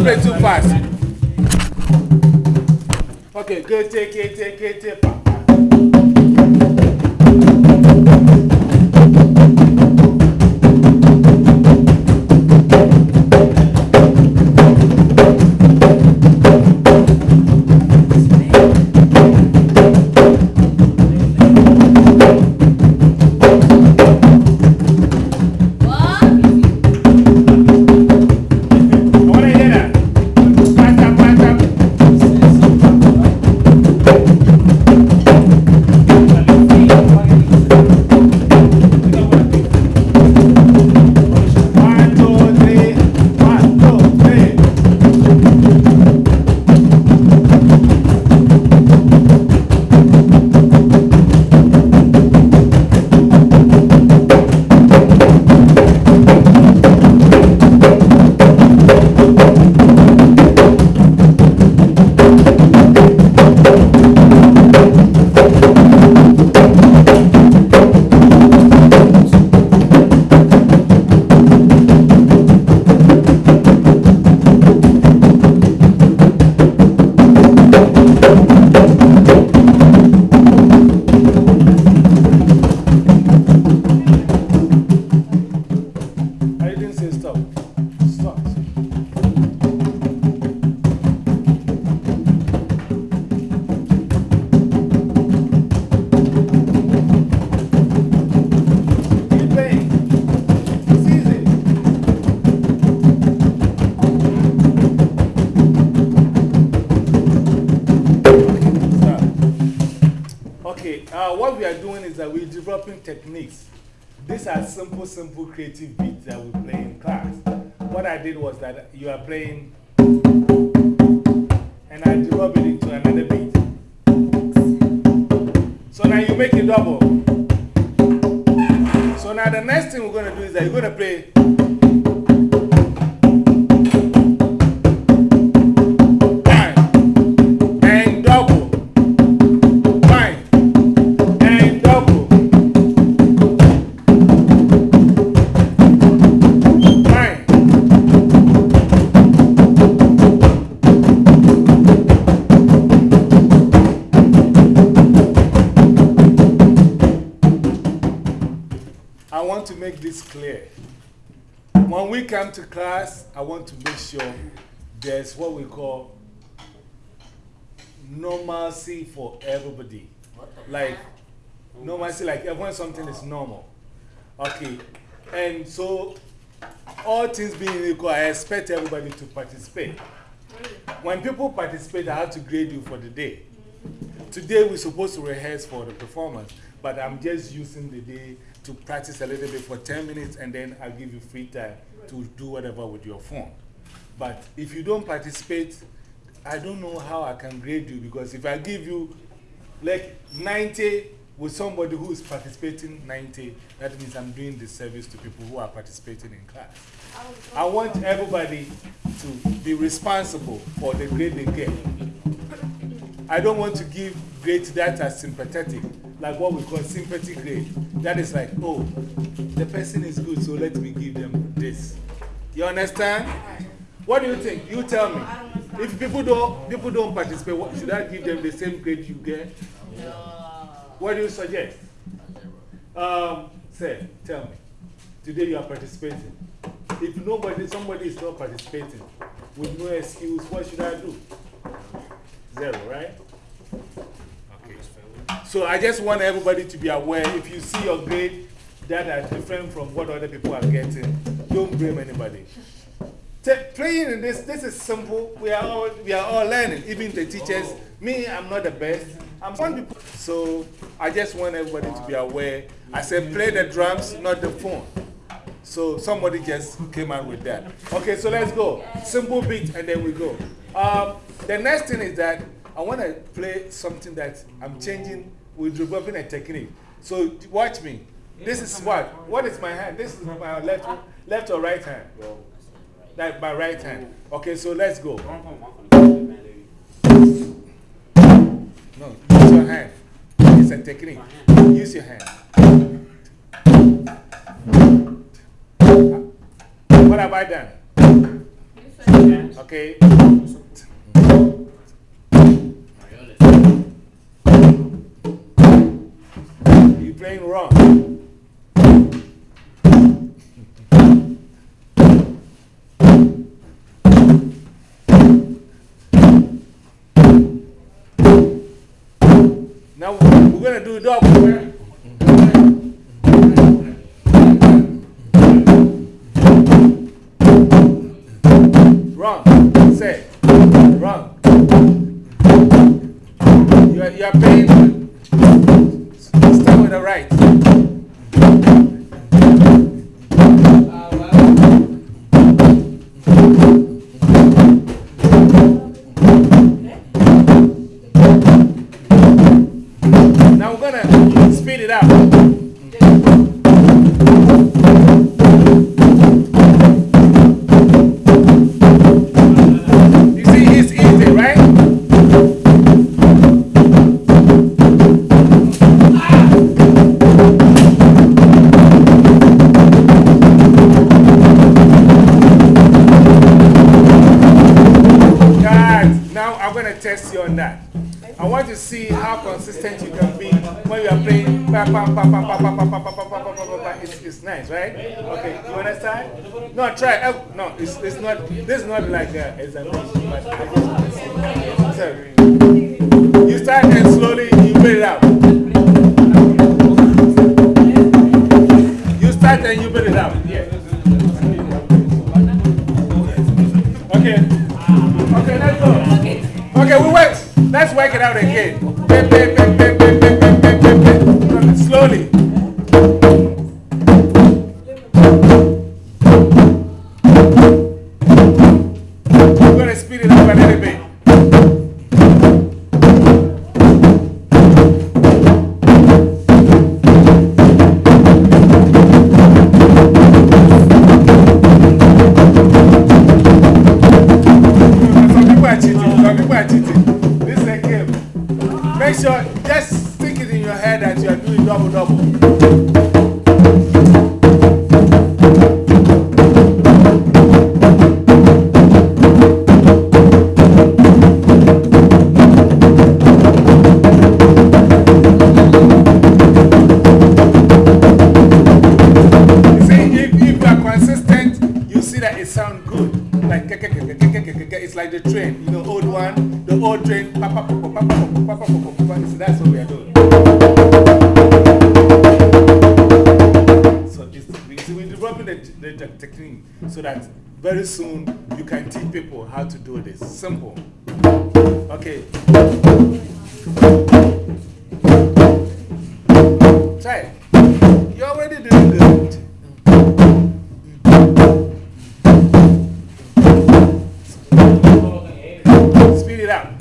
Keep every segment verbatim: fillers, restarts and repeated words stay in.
play too fast. Okay, good, take it, take it, take it. What we are doing is that we're developing techniques. These are simple, simple creative beats that we play in class. What I did was that you are playing, and I develop it into another beat. So now you make it double. So now the next thing we're going to do is that you're going to play. I want to make this clear. When we come to class, I want to make sure there's what we call normalcy for everybody. Like, normalcy, like when something is normal. Okay. And so, all things being equal, I expect everybody to participate. When people participate, I have to grade you for the day. Today, we're supposed to rehearse for the performance, but I'm just using the day to practice a little bit for ten minutes, and then I'll give you free time to do whatever with your phone. But if you don't participate, I don't know how I can grade you, because if I give you like ninety with somebody who is participating ninety, that means I'm doing disservice to people who are participating in class. I want everybody to be responsible for the grade they get. I don't want to give grades that are sympathetic, like what we call sympathy grade. That is like, oh, the person is good, so let me give them this. You understand? What do you think? You tell me. If people don't, people don't participate, what, should I give them the same grade you get? No. What do you suggest? Um, say, tell me. Today you are participating. If nobody, somebody is not participating, with no excuse, what should I do? Zero, right? Okay. So I just want everybody to be aware, if you see your grade that are different from what other people are getting, don't blame anybody. Playing in this, this is simple. We are all, we are all learning, even the teachers. Oh. Me, I'm not the best. I'm one people. So I just want everybody to be aware. I said play the drums, not the phone. So somebody just came out with that. Okay, so let's go. Simple beat, and then we go. Um, the next thing is that I want to play something that I'm changing. We're developing a technique. So watch me. This is what? What is my hand? This is my left, left or right hand? Like my right hand. Okay, so let's go. No, use your hand. It's a technique. Use your hand. What have I done? Okay? You're playing wrong. Now we're going to do double. Wrong. Say. Wrong. You are, you are playing. Start with the right. Now we're going to speed it up. You see, it's easy, right? Guys, now I'm going to test you on that. I want to see how consistent you can be when you are playing. It's, it's nice, right? Okay, you understand? No, try. No, it's, it's not. This is not like an examination. But I just want to see. So, you start and slowly you build it up. You start and you build it up. Yeah. Okay. Okay, let's go. Okay, we wait. Let's work it out again. Slowly. We're going to speed it up a little bit. Some people are cheating. Some people are cheating. Make sure, just stick it in your head that you are doing double double. You see, if, if you are consistent, you see that it sounds good. Like, it's like the train, you know, old one, the old train. So that's what we are doing. So it's, we're developing the, the, the technique so that very soon you can teach people how to do this. Simple. Okay. Try it. You're already doing good. Speed it up.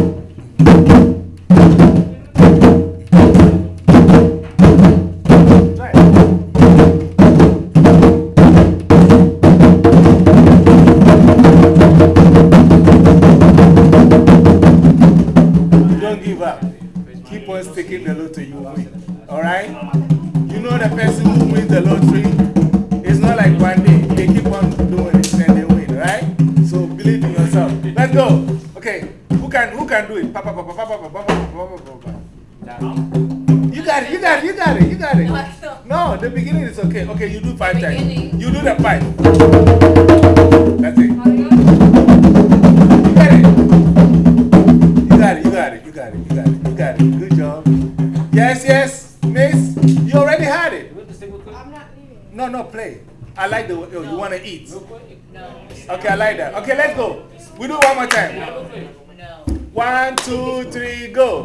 Keep on sticking the lottery, you win. Alright? You know the person who wins the lottery, it's not like one day. They keep on doing it and they win, right? So believe in yourself. Let's go. Okay. Who can, who can do it? Papa, papa, papa, papa, papa, papa, papa. You got it, you got it, you got it, you got it. No, the beginning is okay. Okay, you do five times. You do the five. That's it. You got it. You got it, you got it, you got it, you got it. You got it. Good job. Yes, yes, miss. You already had it. I'm not leaving. No, no, play. I like the way oh, you want to eat. No. Okay, I like that. Okay, let's go. We do one more time. No. One, two, three, go.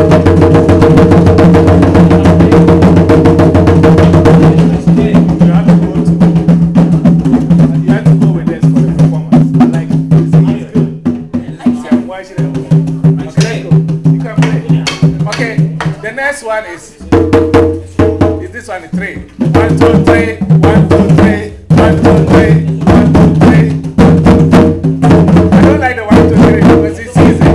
You have to go to. You have to go with this for the performance. I like it. It's good. So why should I go? Okay, let's go. You can play. Okay, the next one is. Is this one three? One, two, three. One, two, three. One, two, three. One, two, three. I don't like the one, two, three because it's easy.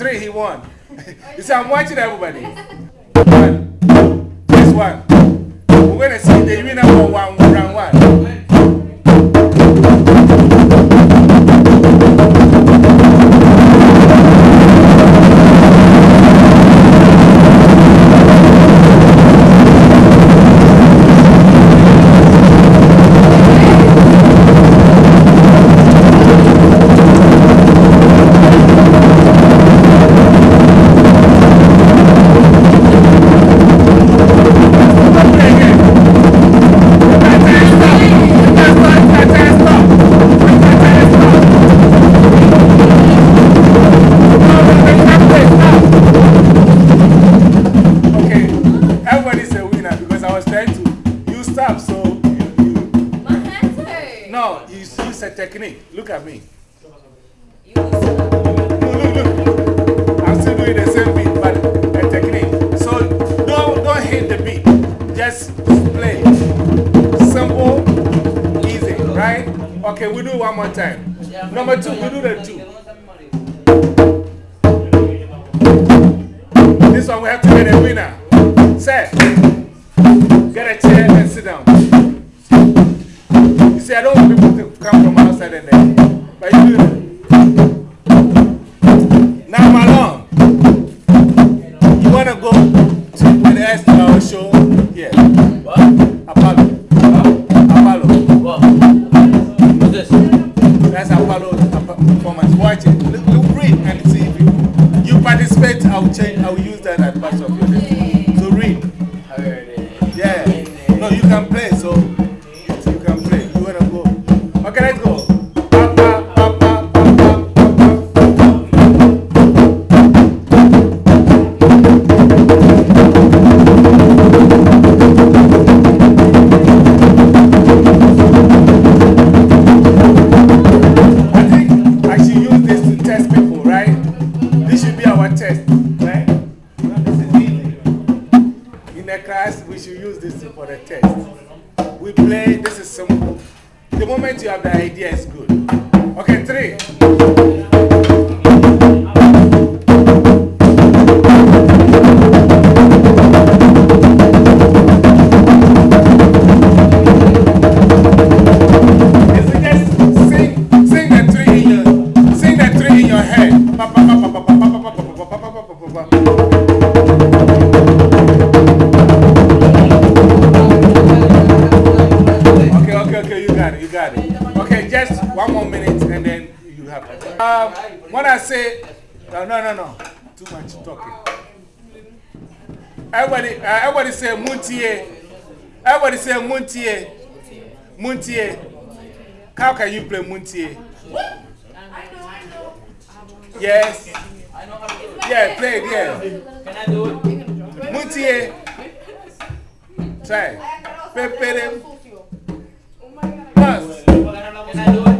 three, he won. You see, I'm watching everybody. One. This one. We're going to see the winner for one, round one. Technique. Look at me. Look, look, look. I'm still doing the same beat, but a technique. So don't, don't hit the beat. Just play. Simple, easy, right? Okay, we do it one more time. Number two, we do the two. This one we have to get a winner. Set. Get a chair and sit down. You see, I don't want people to come from outside and then, but you do it. Now, Malone, you want to go to the rest of our show? Yeah. What? Apollo. What? Apollo. What? What's this? That's Apollo's performance. Watch it. Look, look, read and see if you, you participate. I'll change, I'll use that as part of your day. So read. Yeah. No, you can play, so. Okay, let's go. I think I should use this to test people, right? This should be our test, right? This is easy. In the class, we should use this for the test. We play, this is simple. The moment you have the idea, it's good. Okay, three. Um, when I say, no, no, no, no, too much talking. Everybody, uh, everybody say Muntie. Everybody say Muntie. Muntie. How can you play Muntie? Yes. Yeah, play it, yeah. Can I do it? Muntie. Try. Pepe. Plus. Can I do it?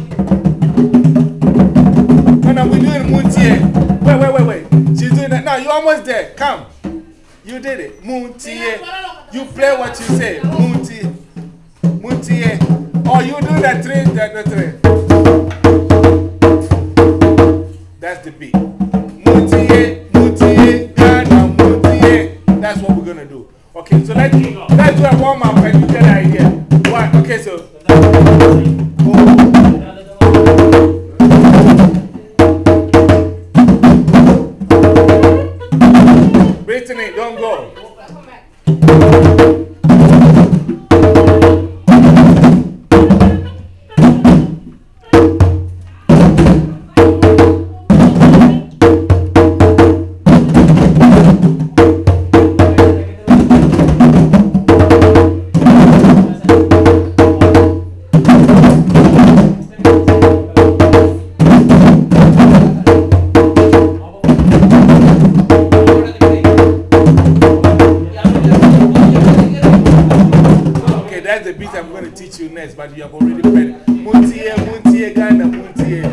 No, we're doing Muntie. Wait, wait, wait, wait. She's doing that. No, you're almost there. Come. You did it. Muntie. You play what you say. Muntie. Muntie. Oh, you do that three, that the three. That's the beat. Muntie, Muntie, Ghana, Muntie. That's what we're going to do. Okay, so let's, let's do a warm up and you get an idea. What? Okay, so. Brittany, don't go. You next, but you have already played Muntie, Muntie, Ghana, Muntie.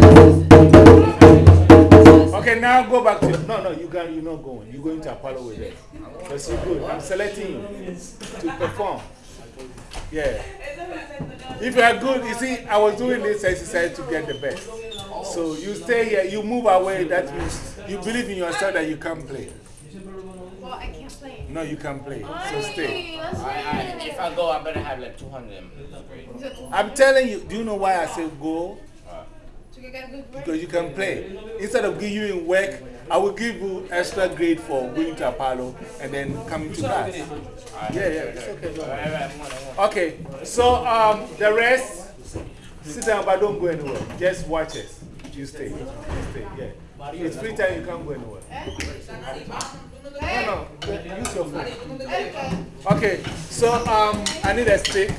Okay, now go back to. No, no, you can, you're not going. You're going to Apollo with it. Because you're good. I'm selecting you to perform. Yeah. If you are good, you see, I was doing this exercise to get the best. So you stay here, you move away, that means You believe in yourself that you can't play. Well, I can't play. No, you can play. So stay. I, I, if I go, I better have like two hundred. I'm telling you, do you know why I say go? So you get a good grade? Because you can play. Instead of giving you in work, I will give you extra grade for going to Apollo and then coming to class. Yeah, yeah, it's okay. Don't worry. Okay, so um, the rest, sit down but don't go anywhere. Just watch us. You stay. You stay, yeah. It's free time, you can't go anywhere. No, no, use your phone. Okay, so um, I need a stick.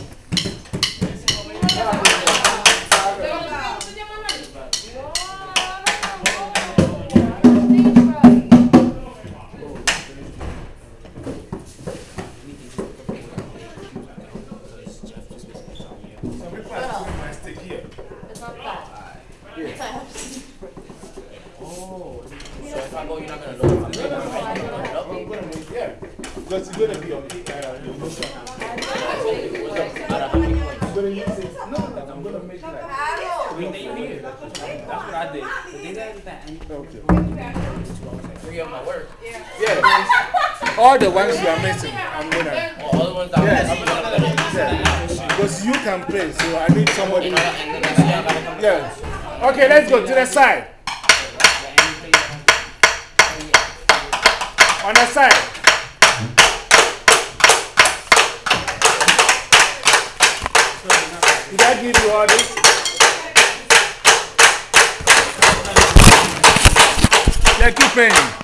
Because it's going to be on the uh, you know, I'm going to use it. No, no, I'm going to make that. We name here. That's what I did. But they did that. Okay. Three of my work. Yeah. All the ones you are missing, I'm going to. Oh, all the ones that Yes. I'm going to. Because you can play, so I need somebody. Yeah. Okay, let's go to the side. On the side. Did I give you all this? Yeah, keep paying.